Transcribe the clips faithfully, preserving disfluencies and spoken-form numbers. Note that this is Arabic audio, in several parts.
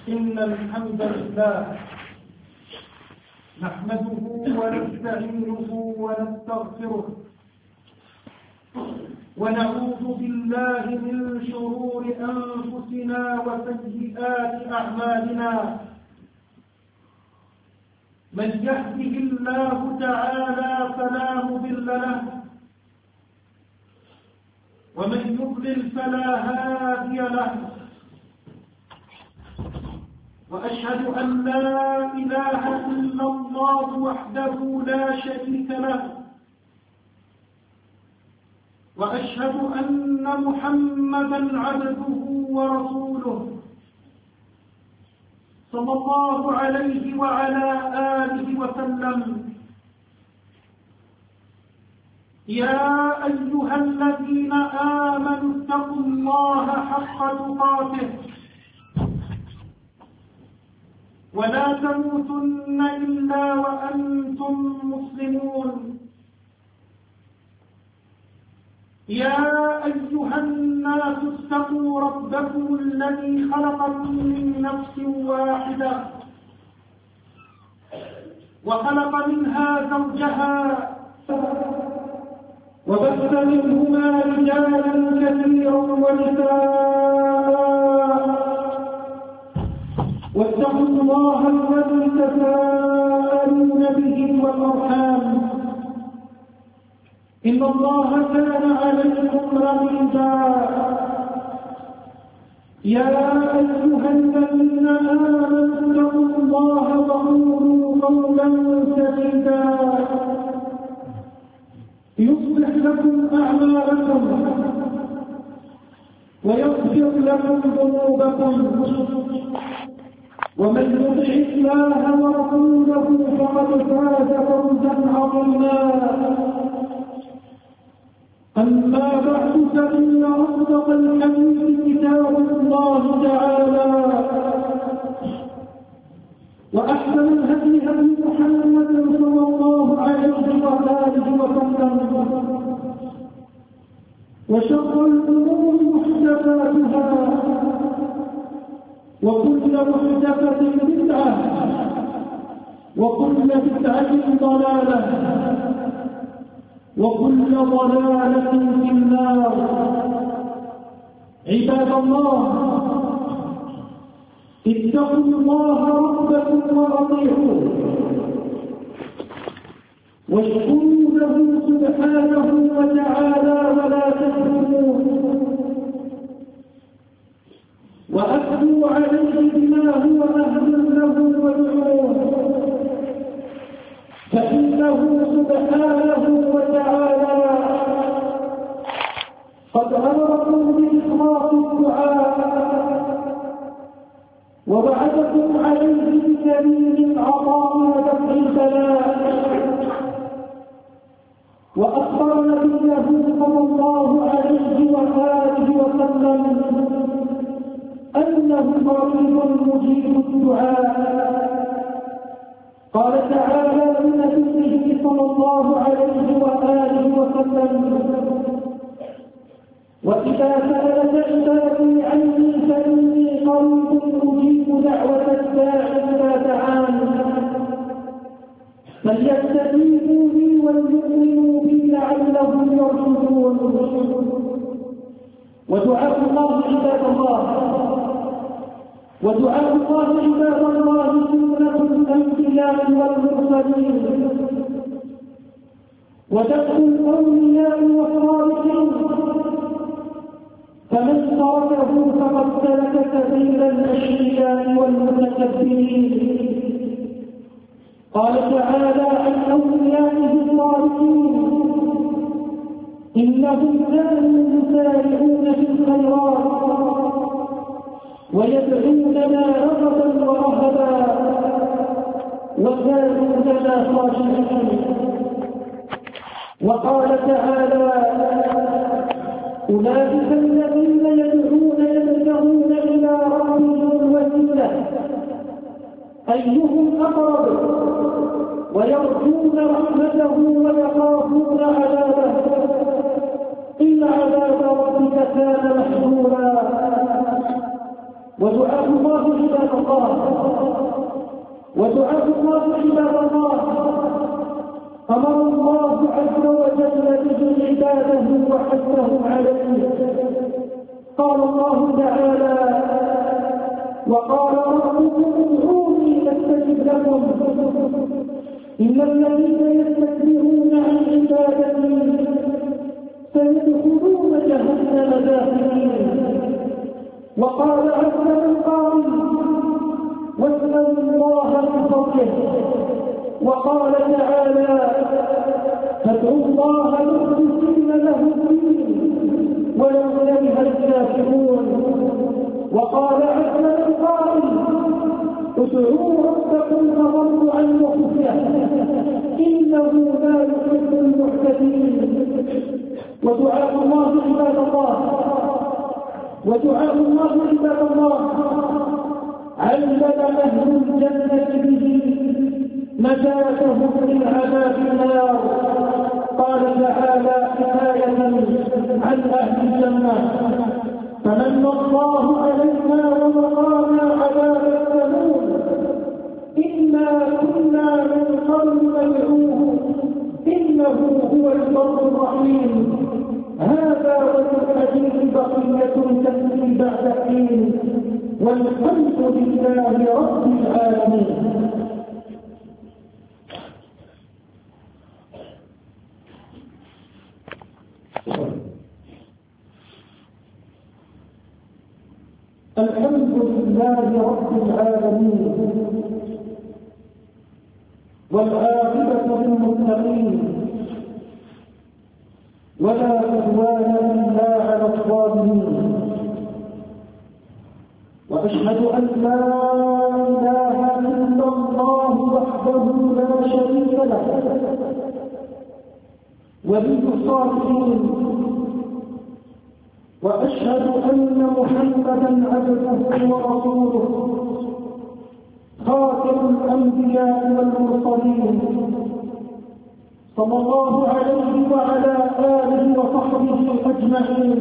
إن الحمد لله نحمده ونستعينه ونستغفره ونعوذ بالله من شرور أنفسنا وسيئات أعمالنا من يهده الله تعالى فلا مضل له ومن يضلل فلا هادي له وأشهد أن لا إله إلا الله وحده لا شريك له وأشهد أن محمدا عبده ورسوله صلى الله عليه وعلى آله وسلم. يا أيها الذين آمنوا اتقوا الله حق تقاته ولا تموتن إلا وأنتم مسلمون. يا أيها الناس اتقوا ربكم الذي خلقكم من نفس واحدة وخلق منها زوجها وبث منهما رجالا كثيرا ونساء واتقوا الله الذي تساءلون به والأرحام إن الله كان عليكم رقيبا. يا أيها الذين آمنوا اتقوا الله وقولوا قولا سديدا يصلح لكم أعمالكم ويغفر لكم ذنوبكم ومن يطع الله ورسوله فقد فاز فوزا عظيما. أما بعد فإن أصدق الحديث كتاب الله تعالى وأحسن الهدي هدي محمد صلى الله عليه وآله وسلم وشر الأمور محدثاتها وكل محدثة بدعة وكل بدعة ضلالة وكل ضلالة في النار. عباد الله اتقوا الله ربكم وأطيعوه واشكروا له سبحانه وتعالى ولا تكفروه وأثنوا عليه بما هو أهل له وادعوه فإنه سبحانه وتعالى قد أمركم بإخلاص الدعاء ووعدكم عليه بسبيل العطاء ودفع البلاء وأخبر نبيه صلى الله عليه وآله وسلم أنه قريب مجيب الدعاء. قال تعالى لنبيه صلى الله عليه وآله وسلم وإذا سألك عبادي عني فإني قريب أجيب دعوة الداع إذا دعان فليستجيبوا لي وليؤمنوا بي لعلهم يرشدون. ودعاء الله عباد الله ودعاء الله عباد الله سنة الأنبياء والمرسلين ودفع الأولياء والصالحين فمن تركه فقد سلك سبيل الأشقياء والمتكبرين. قال تعالى عن أوليائه الصالحين إنهم كانوا يسارعون في الخيرات ويدعوننا رغبا ورهبا وكانوا لنا خاشعين. وقال تعالى أولئك الذين يدعون يبتغون إلى ربهم الوسيلة أيهم أقرب ويرجون رحمته ويخافون عذابه إن عذاب ربك كان محذورا. ودعاء الله عباد الله ودعاء الله عباد الله أمر الله عز وجل به عباده وحثهم عليه. قال الله تعالى: وقال ربكم ادعوني استجب لكم إن الذين يستكبرون عن عبادتي سيدخلون جهنم داخلين. وقال عز من قائل: واسألوا الله من فضله. وقال تعالى: فادعوا الله مخلصين له الدين ولو كره الكافرون. وقال عز من قائل: ادعوا ربكم تضرعا وخفية إنه لا يحب المعتدين. ودعاء الله عباد الله ودعاء الله عباد الله علم أهل الجنة به نجاتهم من عذاب النار. قال تعالى حكاية عن أهل الجنة: فمن الله علينا ووقانا عذاب السموم إنا كنا من قبل ندعوه إنه هو البر الرحيم. هذا وفي الحديث بقية تأتي بعد حين والحمد لله رب العالمين. الحمد لله رب العالمين والعاقبة للمتقين ولا عدوان إلا على الظالمين. وأشهد أن لا إله إلا الله وحده لا شريك له ولي الصالحين. وأشهد أن محمدا عبده ورسوله خاتم الأنبياء والمرسلين صلى الله عليه وعلى آله وصحبه أجمعين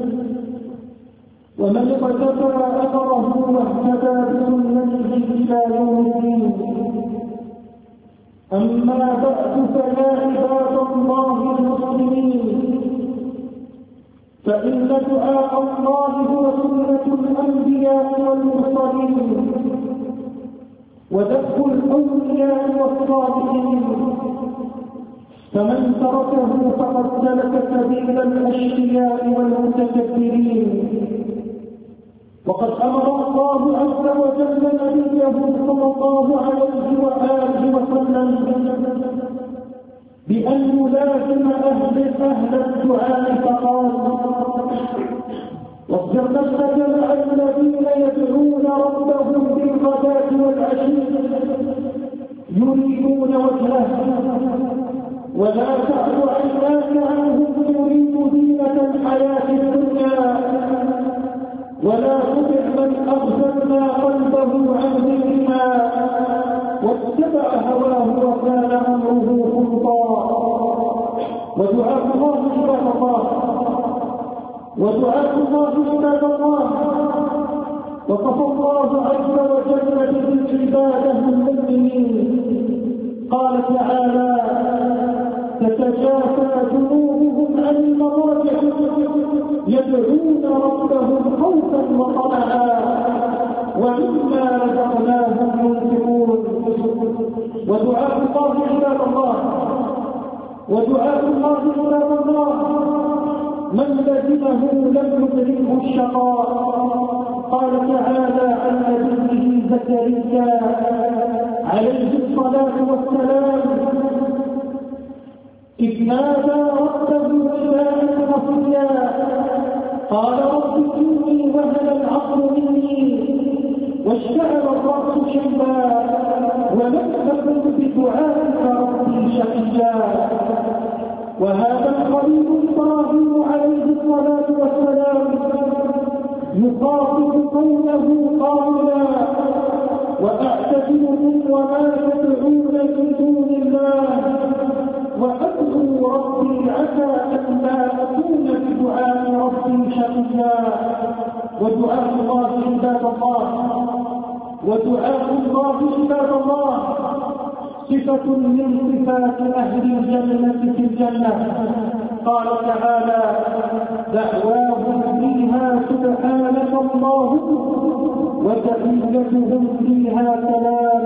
ومن اقتفى أثره واهتدى بسنته إلى يوم الدين. أما بعد، فيا عباد الله المسلمين، فإن دعاء الله هو سنة الأنبياء والمرسلين ودفع الأولياء والصالحين، فمن تركه فقد سلك سبيل الأشقياء والمتكبرين. وقد أمر الله عز وجل نبيه صلى الله عليه وآله وسلم بأن يلازم أهل أهل الدعاء فقال: واصبر نفسك مع الذين يدعون ربهم بالغداة والعشي يريدون وجهه ولا تعد عيناك عنهم تريد زينة الحياة الدنيا ولا تطع من أغفلنا قلبه عن ذكرنا واتبع هواه وكان أمره فرطا. ودعاء الله عباد الله ودعاء الله عباد الله وصف الله عز وجل بعباده المؤمنين. قال تعالى: تتجافى جنوبهم عن المضاجع يدعون ربهم خوفا وطمعا ومما رزقناهم ينفقون. ودعاء الله عباد الله ودعاء الله عباد الله من لزمه لم يدركه الشقاء. قال تعالى عن نبيه زكريا عليه الصلاة والسلام: إذ نادى ربه نداء خفيا قال: رب إني وهن العظم مني واشتعل الرأس شيبا ولم أكن بدعائك ربي شقيا. وهذا الخليل إبراهيم عليه الصلاة والسلام يخاطب قومه قائلا: وأعتزلكم وما تدعون من دون الله وأدعو ربي عسى أن لا أكون بدعاء ربي شقيا. ودعاء الله عباد الله ودعاء الله عباد الله صفة من صفات أهل الجنة في الجنة. قال تعالى: دعواهم فيها سبحانك اللهم وتحيتهم فيها سلام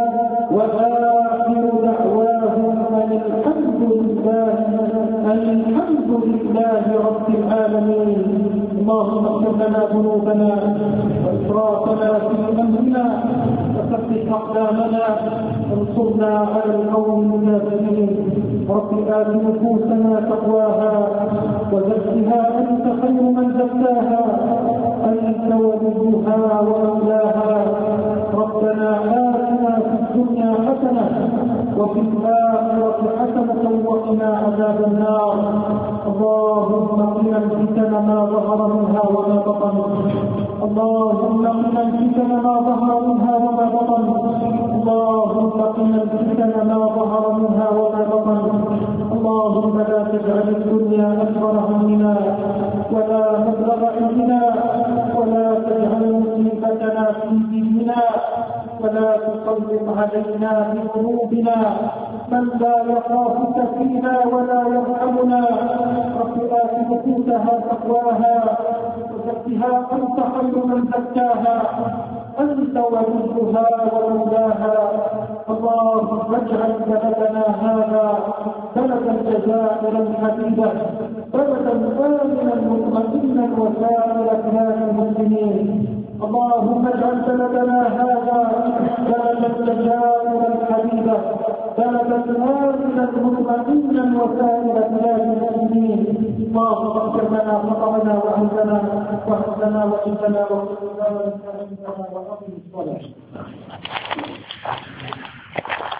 وآخر دعواهم أن الحمد لله أن الحمد لله رب العالمين. اللهم اغفر لنا ذنوبنا وإسرافنا في أمرنا وثبت أقدامنا وانصرنا على القوم الكافرين. رب آت نفوسنا تقواها وزكها أنت خير من زكاها أنت وليها ومولاها. ربنا آتنا في الدنيا حسنة وفي الآخرة حسنة وقنا عذاب النار. اللهم قنا الفتن ما ظهر منها وما بطن اللهم قنا الفتن ما ظهر منها وما بطن اللهم قنا الفتن ما ظهر منها وما بطن. اللهم لا تجعل الدنيا أكبر همنا ولا مبلغ علمنا ولا تجعل مصيبتنا في ديننا ولا تسلط علينا بذنوبنا من لا يخافك فينا ولا يرحمنا. رب آت نفوسها تقواها وزكها أنت خير من زكاها أنت وليها ومولاها. اللهم اجعل بلدنا هذا بلدا جزائرا حبيبا بلدا آمنا مطمئنا وسائر بلاد المسلمين. اللهم اجعل بلدنا هذا بلدا جزائرا حبيبا بلدا آمنا مطمئنا وسائر بلاد المسلمين. اللهم اغفر لنا خطأنا وعمدنا وهدنا وإننا وكلنا وإننا وأقم الصلاة.